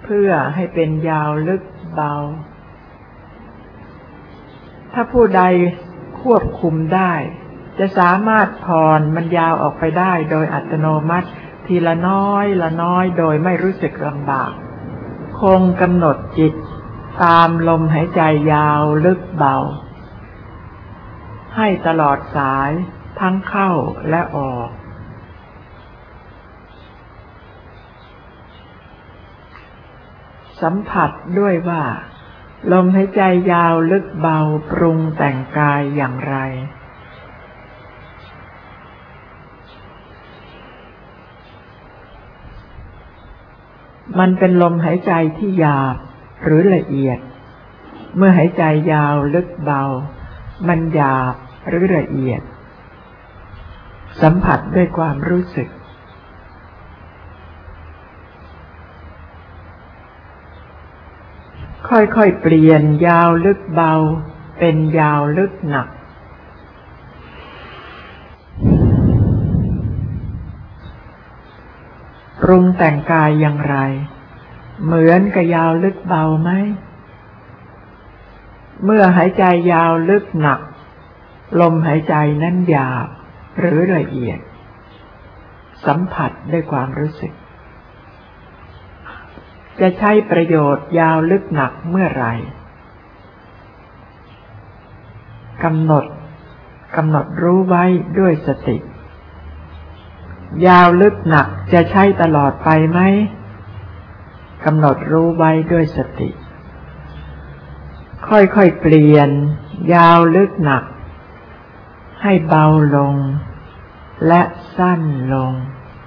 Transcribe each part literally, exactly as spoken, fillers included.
เพื่อให้เป็นยาวลึกเบาถ้าผู้ใดควบคุมได้จะสามารถผ่อนมันยาวออกไปได้โดยอัตโนมัติทีละน้อยละน้อยโดยไม่รู้สึกลำบากคงกำหนดจิตตามลมหายใจยาวลึกเบาให้ตลอดสายทั้งเข้าและออกสัมผัสด้วยว่าลมหายใจยาวลึกเบาปรุงแต่งกายอย่างไรมันเป็นลมหายใจที่หยาบหรือละเอียดเมื่อหายใจยาวลึกเบามันหยาบหรือละเอียดสัมผัสด้วยความรู้สึกค่อยๆเปลี่ยนยาวลึกเบาเป็นยาวลึกหนักปรุงแต่งกายอย่างไรเหมือนกับยาวลึกเบาไหมเมื่อหายใจยาวลึกหนักลมหายใจนั้นหยาบหรือละเอียดสัมผัสด้วยความรู้สึกจะใช้ประโยชน์ยาวลึกหนักเมื่อไหร่กำหนดกำหนดรู้ไว้ด้วยสติยาวลึกหนักจะใช้ตลอดไปไหมกำหนดรู้ไว้ด้วยสติค่อยๆเปลี่ยนยาวลึกหนักให้เบาลงและสั้นลง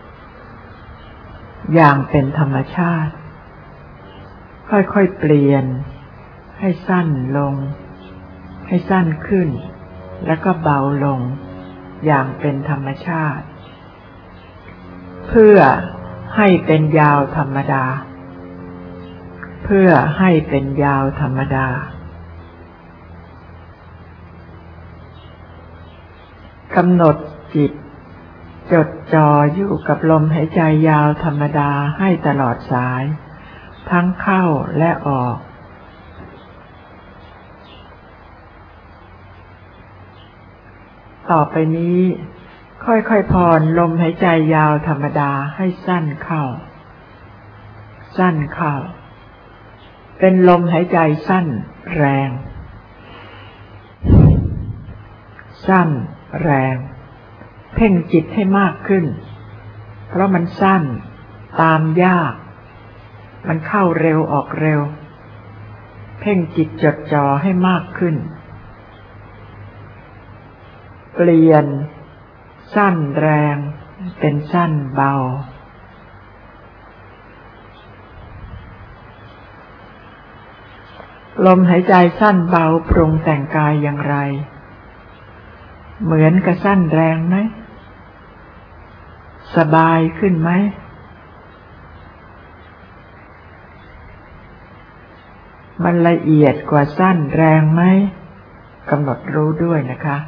อย่างเป็นธรรมชาติค่อยๆเปลี่ยนให้สั้นลงให้สั้นขึ้นแล้วก็เบาลงอย่างเป็นธรรมชาติเพื่อให้เป็นยาวธรรมดาเพื่อให้เป็นยาวธรรมดากำหนดจิตจดจ่ออยู่กับลมหายใจยาวธรรมดาให้ตลอดสายทั้งเข้าและออกต่อไปนี้ค่อยๆผ่อนลมหายใจยาวธรรมดาให้สั้นเข้าสั้นเข้าเป็นลมหายใจสั้นแรงสั้นแรงเพ่งจิตให้มากขึ้นเพราะมันสั้นตามยากมันเข้าเร็วออกเร็วเพ่งจิตจดจ่อให้มากขึ้นเปลี่ยนสั้นแรงเป็นสั้นเบาลมหายใจสั้นเบาปรุงแต่งกายอย่างไรเหมือนกับสั้นแรงไหมสบายขึ้นไหมมันละเอียดกว่าสั้นแรงไหมกำหนดรู้ด้วยนะคะ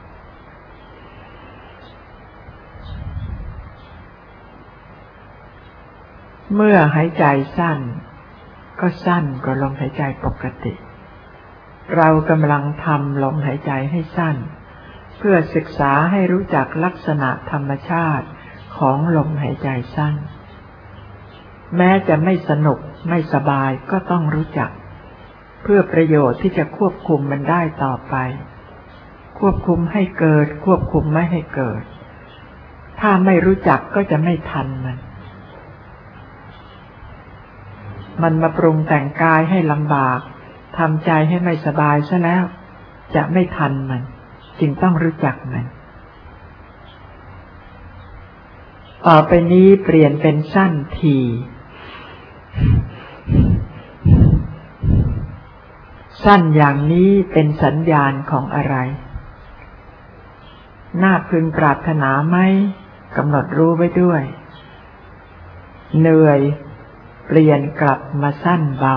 เมื่อหายใจสั้นก็สั้นกว่าลมหายใจปกติเรากำลังทำลมหายใจให้สั้นเพื่อศึกษาให้รู้จักลักษณะธรรมชาติของลมหายใจสั้นแม้จะไม่สนุกไม่สบายก็ต้องรู้จักเพื่อประโยชน์ที่จะควบคุมมันได้ต่อไปควบคุมให้เกิดควบคุมไม่ให้เกิดถ้าไม่รู้จักก็จะไม่ทันมันมันมาปรุงแต่งกายให้ลำบากทำใจให้ไม่สบายซะแล้วจะไม่ทันมันจึงต้องรู้จักมันต่อไปนี้เปลี่ยนเป็นสั้นทีสั้นอย่างนี้เป็นสัญญาณของอะไรน่าพึงปรารถนาไหมกำหนดรู้ไว้ด้วยเหนื่อยเปลี่ยนกลับมาสั้นเบา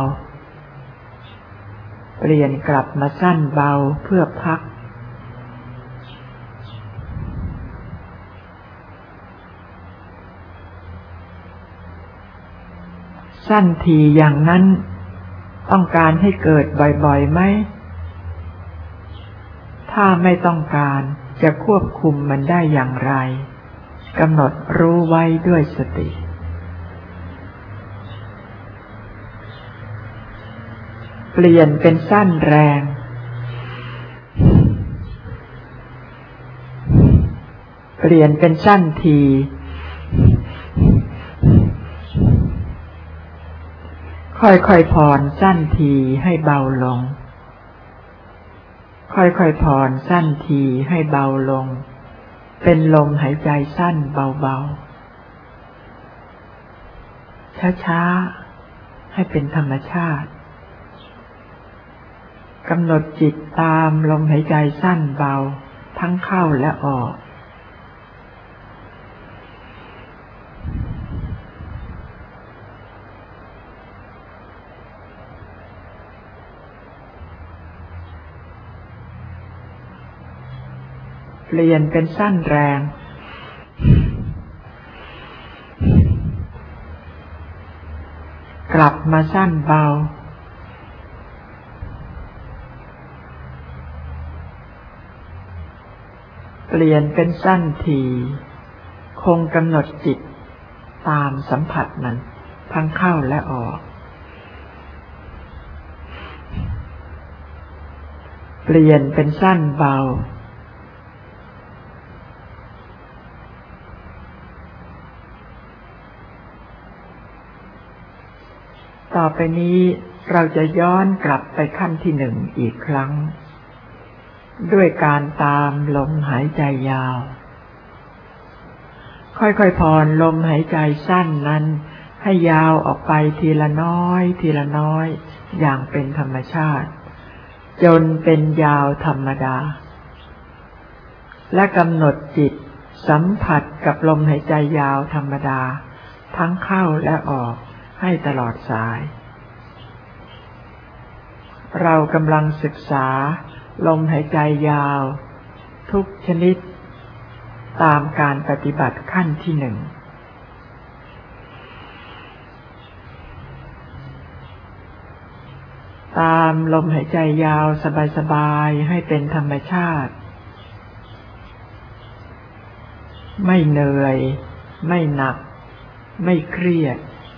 เปลี่ยนกลับมาสั้นเบาเพื่อพักสั้นทีอย่างนั้นต้องการให้เกิดบ่อยๆไหมถ้าไม่ต้องการจะควบคุมมันได้อย่างไรกำหนดรู้ไว้ด้วยสติเปลี่ยนเป็นสั้นแรงเปลี่ยนเป็นสั้นทีค่อยๆผ่อนสั้นทีให้เบาลงค่อยๆผ่อนสั้นทีให้เบาลงเป็นลมหายใจสั้นเบาๆช้าๆให้เป็นธรรมชาติกำหนดจิตตามลมหายใจสั้นเบาทั้งเข้าและออกเปลี่ยนเป็นสั้นแรงกลับมาสั้นเบาเปลี่ยนเป็นสั้นถี่คงกำหนดจิตตามสัมผัสมันทั้งเข้าและออกเปลี่ยนเป็นสั้นเบาต่อไปนี้เราจะย้อนกลับไปขั้นที่หนึ่งอีกครั้งด้วยการตามลมหายใจยาวค่อยๆผ่อนลมหายใจสั้นนั้นให้ยาวออกไปทีละน้อยทีละน้อยอย่างเป็นธรรมชาติจนเป็นยาวธรรมดาและกำหนดจิตสัมผัสกับลมหายใจยาวธรรมดาทั้งเข้าและออกให้ตลอดสายเรากำลังศึกษาลมหายใจยาวทุกชนิดตามการปฏิบัติขั้นที่หนึ่งตามลมหายใจยาวสบายๆให้เป็นธรรมชาติไม่เหนื่อยไม่หนักไม่เครียด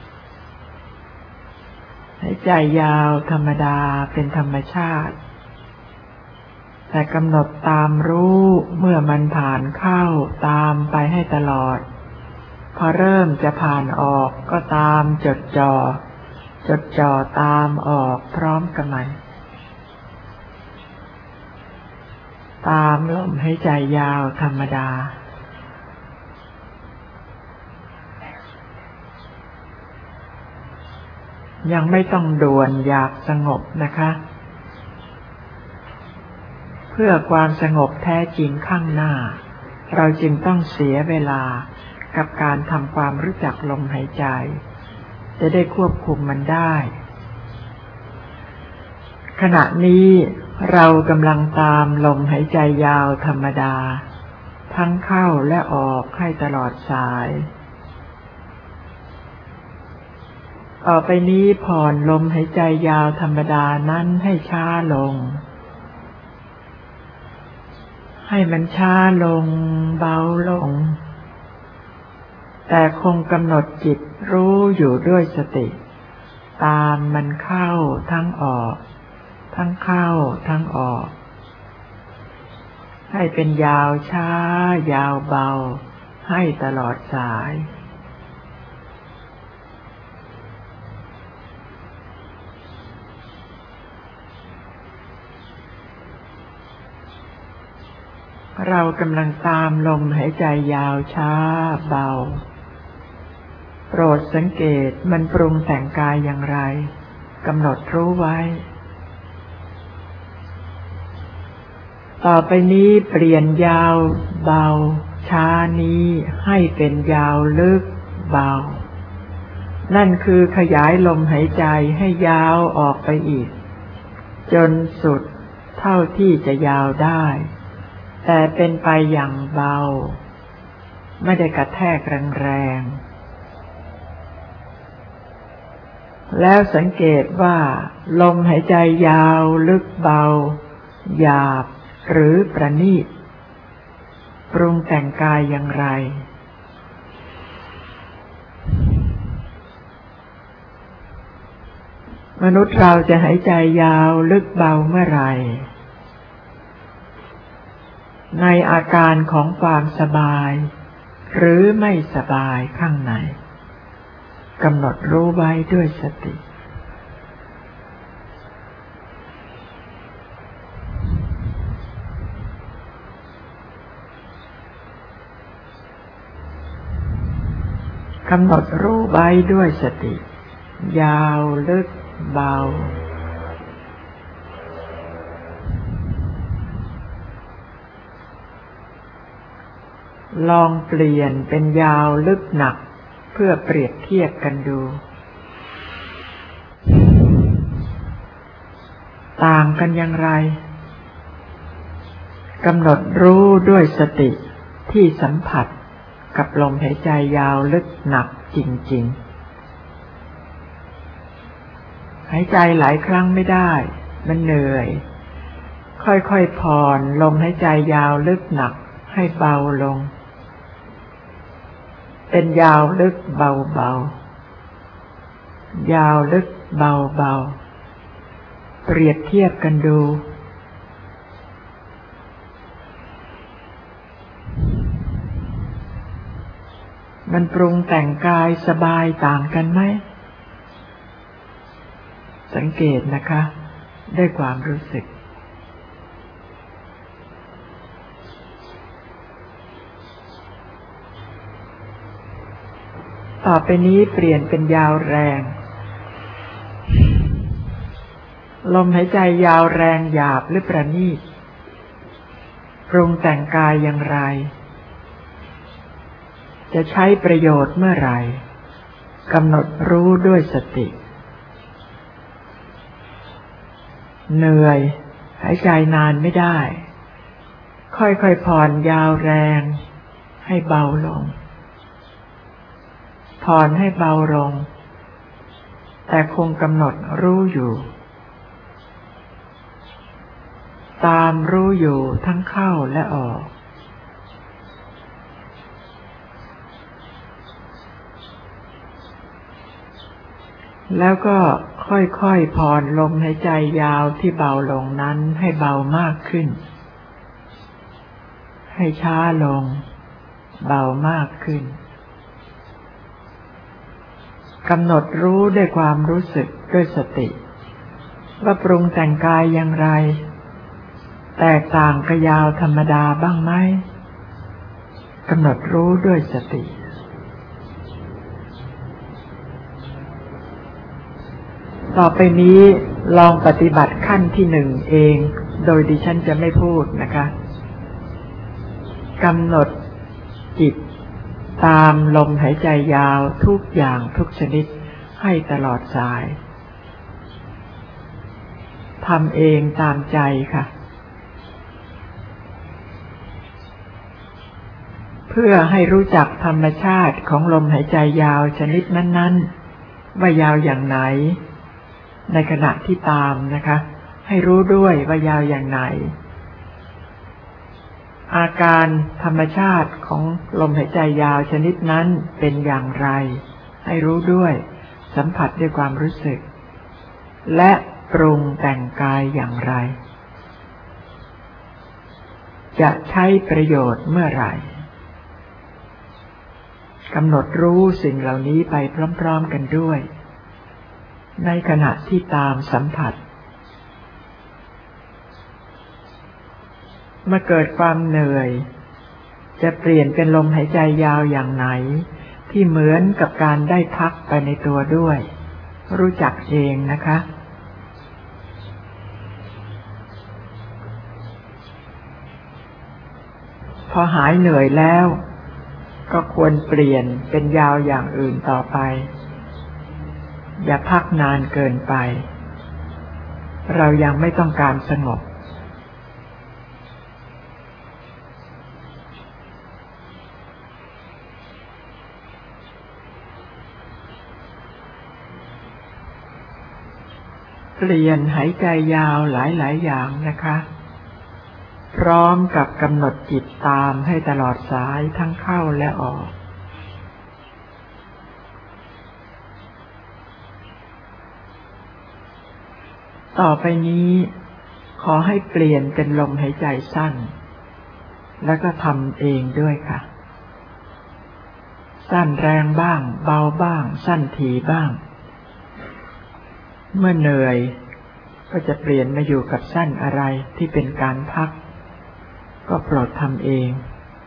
หายใจยาวธรรมดาเป็นธรรมชาติแต่กำหนดตามรู้เมื่อมันผ่านเข้าตามไปให้ตลอดพอเริ่มจะผ่านออกก็ตามจดจ่อจดจ่อตามออกพร้อมกับมันตามลมหายใจยาวธรรมดายังไม่ต้องด่วนอยากสงบนะคะเพื่อความสงบแท้จริงข้างหน้าเราจึงต้องเสียเวลากับการทำความรู้จักลมหายใจจะได้ควบคุมมันได้ขณะนี้เรากำลังตามลมหายใจยาวธรรมดาทั้งเข้าและออกให้ตลอดสายต่อไปนี้ผ่อนลมหายใจยาวธรรมดานั้นให้ช้าลงให้มันช้าลงเบาลงแต่คงกำหนดจิตรู้อยู่ด้วยสติตามมันเข้าทั้งออกทั้งเข้าทั้งออกให้เป็นยาวช้ายาวเบาให้ตลอดสายเรากำลังตามลมหายใจยาวช้าเบาโปรดสังเกตมันปรุงแต่งกายอย่างไรกำหนดรู้ไว้ต่อไปนี้เปลี่ยนยาวเบาช้านี้ให้เป็นยาวลึกเบานั่นคือขยายลมหายใจให้ยาวออกไปอีกจนสุดเท่าที่จะยาวได้แต่เป็นไปอย่างเบาไม่ได้กระแทกแรงแล้วสังเกตว่าลมหายใจยาวลึกเบาหยาบหรือประณีตปรุงแต่งกายอย่างไรมนุษย์เราจะหายใจยาวลึกเบาเมื่อไรในอาการของความสบายหรือไม่สบายข้างในกำหนดรู้ไว้ด้วยสติกำหนดรู้ไว้ด้วยสติยาวลึกเบาลองเปลี่ยนเป็นยาวลึกหนักเพื่อเปรียบเทียบกันดูต่างกันอย่างไรกำหนดรู้ด้วยสติที่สัมผัสกับลมหายใจยาวลึกหนักจริงๆหายใจหลายครั้งไม่ได้มันเหนื่อยค่อยๆผ่อนลมหายใจยาวลึกหนักให้เบาลงเป็นยาวลึกเบาๆยาวลึกเบาๆเปรียบเทียบกันดูมันปรุงแต่งกายสบายต่างกันไหมสังเกตนะคะด้วยความรู้สึกต่อไปนี้เปลี่ยนเป็นยาวแรงลมหายใจยาวแรงหยาบหรือประณีตปรุงแต่งกายอย่างไรจะใช้ประโยชน์เมื่อไหร่กำหนดรู้ด้วยสติเหนื่อยหายใจนานไม่ได้ค่อยๆผ่อนยาวแรงให้เบาลงผ่อนให้เบาลงแต่คงกำหนดรู้อยู่ตามรู้อยู่ทั้งเข้าและออกแล้วก็ค่อยๆผ่อนลมหายใจยาวที่เบาลงนั้นให้เบามากขึ้นให้ช้าลงเบามากขึ้นกำหนดรู้ด้วยความรู้สึกด้วยสติว่าปรุงแต่งกายอย่างไรแตกต่างกับยาวธรรมดาบ้างไหมกำหนดรู้ด้วยสติต่อไปนี้ลองปฏิบัติขั้นที่หนึ่งเองโดยดิฉันจะไม่พูดนะคะกำหนดจิตตามลมหายใจยาวทุกอย่างทุกชนิดให้ตลอดสายทำเองตามใจค่ะเพื่อให้รู้จักธรรมชาติของลมหายใจยาวชนิดนั้นๆว่ายาวอย่างไหนในขณะที่ตามนะคะให้รู้ด้วยว่ายาวอย่างไหนอาการธรรมชาติของลมหายใจยาวชนิดนั้นเป็นอย่างไรให้รู้ด้วยสัมผัสด้วยความรู้สึกและปรุงแต่งกายอย่างไรจะใช้ประโยชน์เมื่อไหร่กำหนดรู้สิ่งเหล่านี้ไปพร้อมๆกันด้วยในขณะที่ตามสัมผัสเมื่อเกิดความเหนื่อยจะเปลี่ยนเป็นลมหายใจยาวอย่างไหนที่เหมือนกับการได้พักไปในตัวด้วยรู้จักเองนะคะพอหายเหนื่อยแล้วก็ควรเปลี่ยนเป็นยาวอย่างอื่นต่อไปอย่าพักนานเกินไปเรายังไม่ต้องการสงบเปลี่ยนหายใจยาวหลายๆอย่างนะคะพร้อมกับกำหนดจิตตามให้ตลอดสายทั้งเข้าและออกต่อไปนี้ขอให้เปลี่ยนเป็นลมหายใจสั้นแล้วก็ทำเองด้วยค่ะสั้นแรงบ้างเบาบ้างสั้นถี่บ้างเมื่อเหนื่อยก็จะเปลี่ยนมาอยู่กับสั้นอะไรที่เป็นการพักก็โปรดทำเอง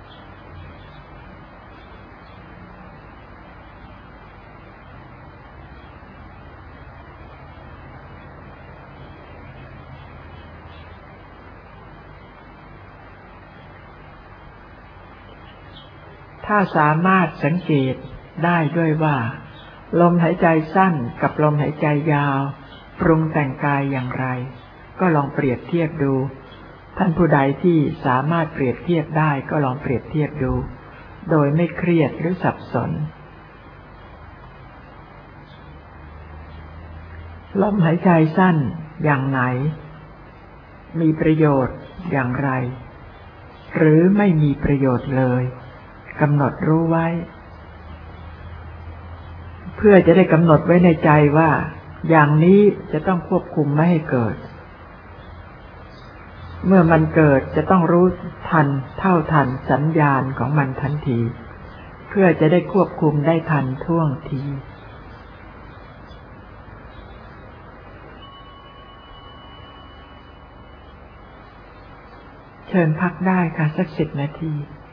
ถ้าสามารถสังเกตได้ด้วยว่าลมหายใจสั้นกับลมหายใจยาวปรุงแต่งกายอย่างไรก็ลองเปรียบเทียบดูท่านผู้ใดที่สามารถเปรียบเทียบได้ก็ลองเปรียบเทียบดูโดยไม่เครียดหรือสับสนลมหายใจสั้นอย่างไหนมีประโยชน์อย่างไรหรือไม่มีประโยชน์เลยกำหนดรู้ไว้เพื่อจะได้กำหนดไว้ในใจว่าอย่างนี้จะต้องควบคุมไม่ให้เกิดเมื่อมันเกิดจะต้องรู้ทันเท่าทันสัญญาณของมันทันทีเพื่อจะได้ควบคุมได้ทันท่วงทีเชิญพักได้ค่ะสักสิบนาที